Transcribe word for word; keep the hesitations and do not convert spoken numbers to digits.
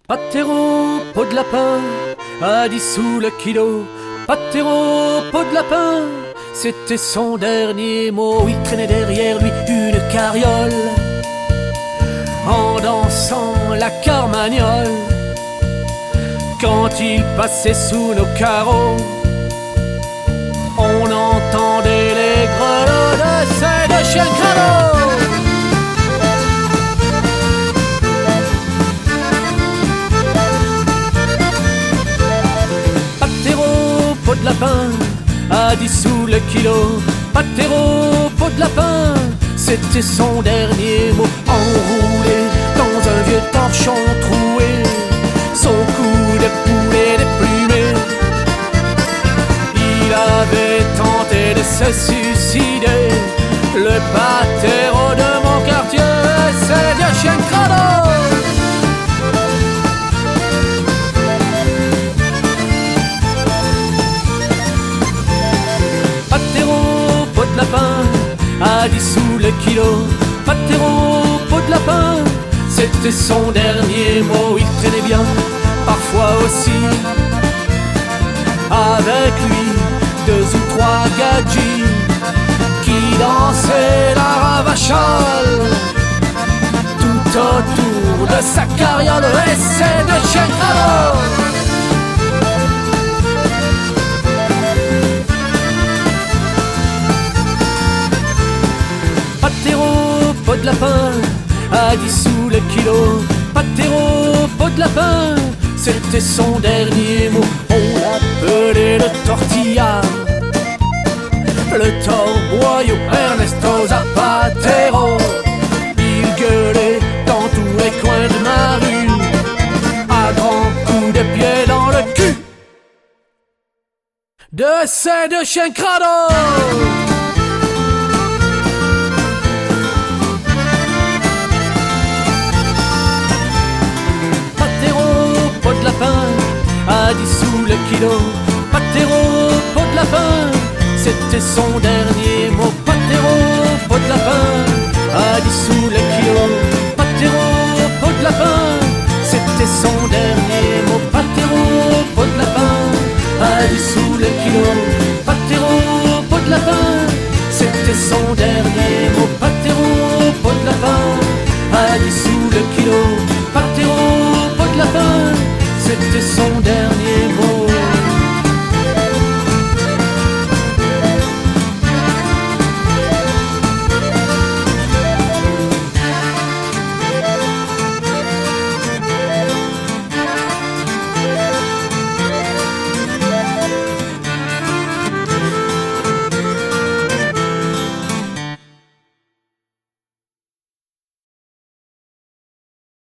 Patero, peau de lapin, à dix sous le kilo. Patero, peau de lapin, c'était son dernier mot. Il traînait derrière lui une carriole, en dansant la carmagnole. Quand il passait sous nos carreaux, on entendait les grelots de ces deux chiens crados. Patero, peau de lapin, à dix sous le kilo. Patero, peau de lapin, c'était son dernier mot. Enroulé dans un vieux torchon troué, son cou de poulet déplumé, il avait tenté de se suicider. Le Patero de mon quartier, c'est deux chiens crados. Patero, peau de lapin, à dix sous le kilo. Patero, peau de lapin, c'était son dernier mot. Il traînait bien, parfois aussi, avec lui deux ou trois gadgets qui dansaient la ravachole tout autour de sa carriole. Et c'est deux chiens crados. Patero, peau de lapin, à dix sous le kilo. Patero, peau de lapin, c'était son dernier mot. On l'appelait le tortilla, le torboyau, Ernesto Zapatero. Il gueulait dans tous les coins de ma rue, à grands coups de pied dans le cul de ces deux chiens crados. À dix sous le kilo. Patero, peau de lapin, c'était son dernier mot. Patero, peau de lapin, à dix sous le kilo. Patero, peau de lapin, c'était son dernier mot. Patero, peau de lapin, à dix sous le kilo. Patero, peau de lapin, c'était son dernier mot. Patero, peau de lapin, à dix sous le kilo. Patero, peau de lapin, c'était son dernier mot.